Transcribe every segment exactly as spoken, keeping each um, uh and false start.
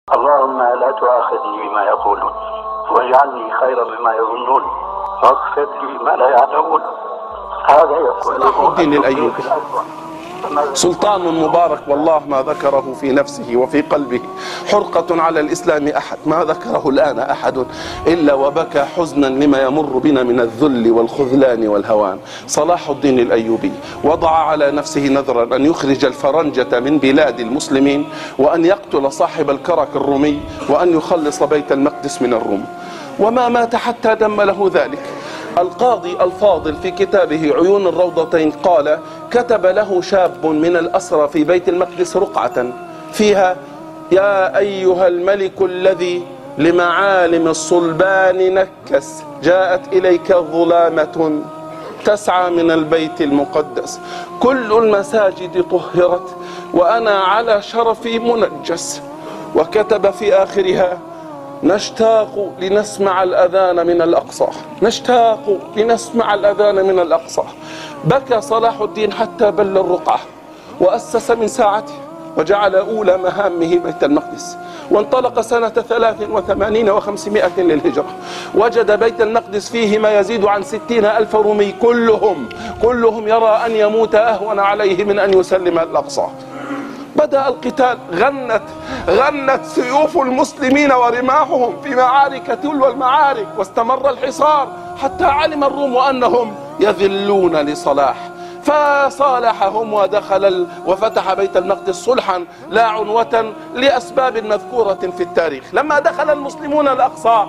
اللهم لا تؤاخذني بما يقولون واجعلني خيرا مما يظنون واغفر لي ما لا يعلمون. هذا يقول صلاح الدين الأيوبي سلطان مبارك، والله ما ذكره في نفسه وفي قلبه حرقة على الإسلام أحد، ما ذكره الآن أحد إلا وبكى حزنا لما يمر بنا من الذل والخذلان والهوان. صلاح الدين الأيوبي وضع على نفسه نذرا أن يخرج الفرنجة من بلاد المسلمين، وأن يقتل صاحب الكرك الرومي، وأن يخلص بيت المقدس من الروم، وما مات حتى دم له ذلك. القاضي الفاضل في كتابه عيون الروضتين قال: كتب له شاب من الأسرى في بيت المقدس رقعة فيها: يا أيها الملك الذي لمعالم الصلبان نكس، جاءت إليك ظلامة تسعى من البيت المقدس، كل المساجد طهرت وأنا على شرفي منجس. وكتب في آخرها: نشتاق لنسمع الأذان من الأقصى، نشتاق لنسمع الأذان من الأقصى. بكى صلاح الدين حتى بل الرقعة، وأسس من ساعته وجعل أولى مهامه بيت المقدس، وانطلق سنة ثلاث وثمانين وخمسمائة للهجرة. وجد بيت المقدس فيه ما يزيد عن ستين ألف رومي، كلهم كلهم يرى أن يموت أهون عليه من أن يسلم الأقصى. بدأ القتال، غنت غنت سيوف المسلمين ورماحهم في معارك تلو المعارك، واستمر الحصار حتى علم الروم أنهم يذلون لصلاح، فصالحهم ودخل ال... وفتح بيت المقدس صلحا لا عنوة لأسباب مذكورة في التاريخ. لما دخل المسلمون الأقصى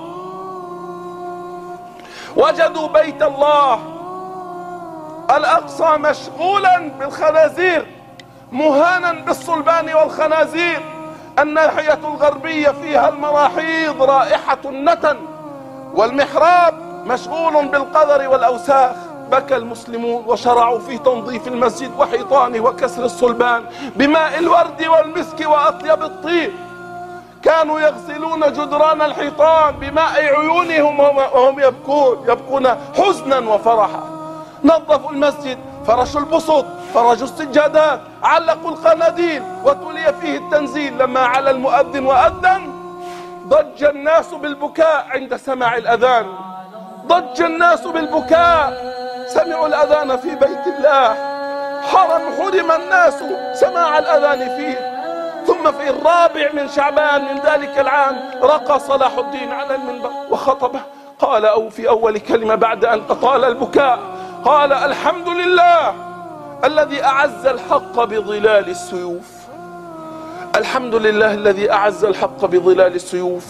وجدوا بيت الله الأقصى مشغولا بالخنازير، مهانا بالصلبان والخنازير. الناحية الغربية فيها المراحيض رائحة النتن، والمحراب مشغول بالقذر والأوساخ. بكى المسلمون وشرعوا في تنظيف المسجد وحيطانه وكسر الصلبان بماء الورد والمسك وأطيب الطيب. كانوا يغسلون جدران الحيطان بماء عيونهم وهم يبكون يبكون حزنا وفرحا. نظفوا المسجد، فرشوا البسط، فرجوا السجادات، علقوا القناديل، وتلي فيه التنزيل. لما على المؤذن وأذن ضج الناس بالبكاء عند سماع الأذان، ضج الناس بالبكاء، سمعوا الأذان في بيت الله، حرم حرم الناس سماع الأذان فيه. ثم في الرابع من شعبان من ذلك العام رقى صلاح الدين على المنبر وخطبه، قال أو في أول كلمة بعد أن أطال البكاء، قال: الحمد لله الذي أعز الحق بظلال السيوف، الحمد لله الذي أعز الحق بظلال السيوف.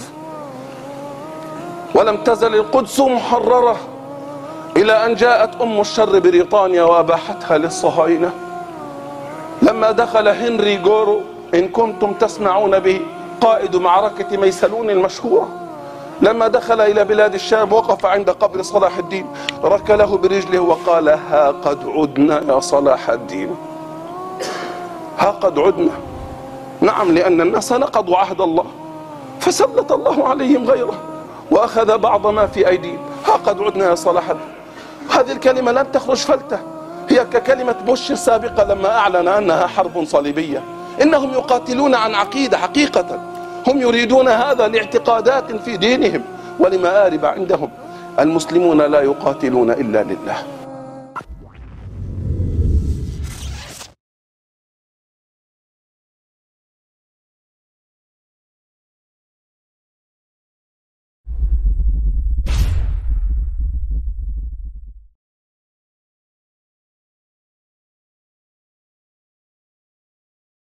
ولم تزل القدس محررة إلى أن جاءت أم الشر بريطانيا وأباحتها للصهاينة. لما دخل هنري غورو، إن كنتم تسمعون به، قائد معركة ميسلون المشهورة، لما دخل إلى بلاد الشام وقف عند قبر صلاح الدين، ركله برجله وقال: ها قد عدنا يا صلاح الدين، ها قد عدنا. نعم، لأن الناس نقضوا عهد الله فسلط الله عليهم غيره وأخذ بعض ما في أيديهم. ها قد عدنا يا صلاح الدين. هذه الكلمة لن تخرج فلتة، هي ككلمة بوش السابقة لما أعلن أنها حرب صليبية. إنهم يقاتلون عن عقيدة حقيقة، هم يريدون هذا لاعتقادات في دينهم ولمآرب عندهم. المسلمون لا يقاتلون إلا لله.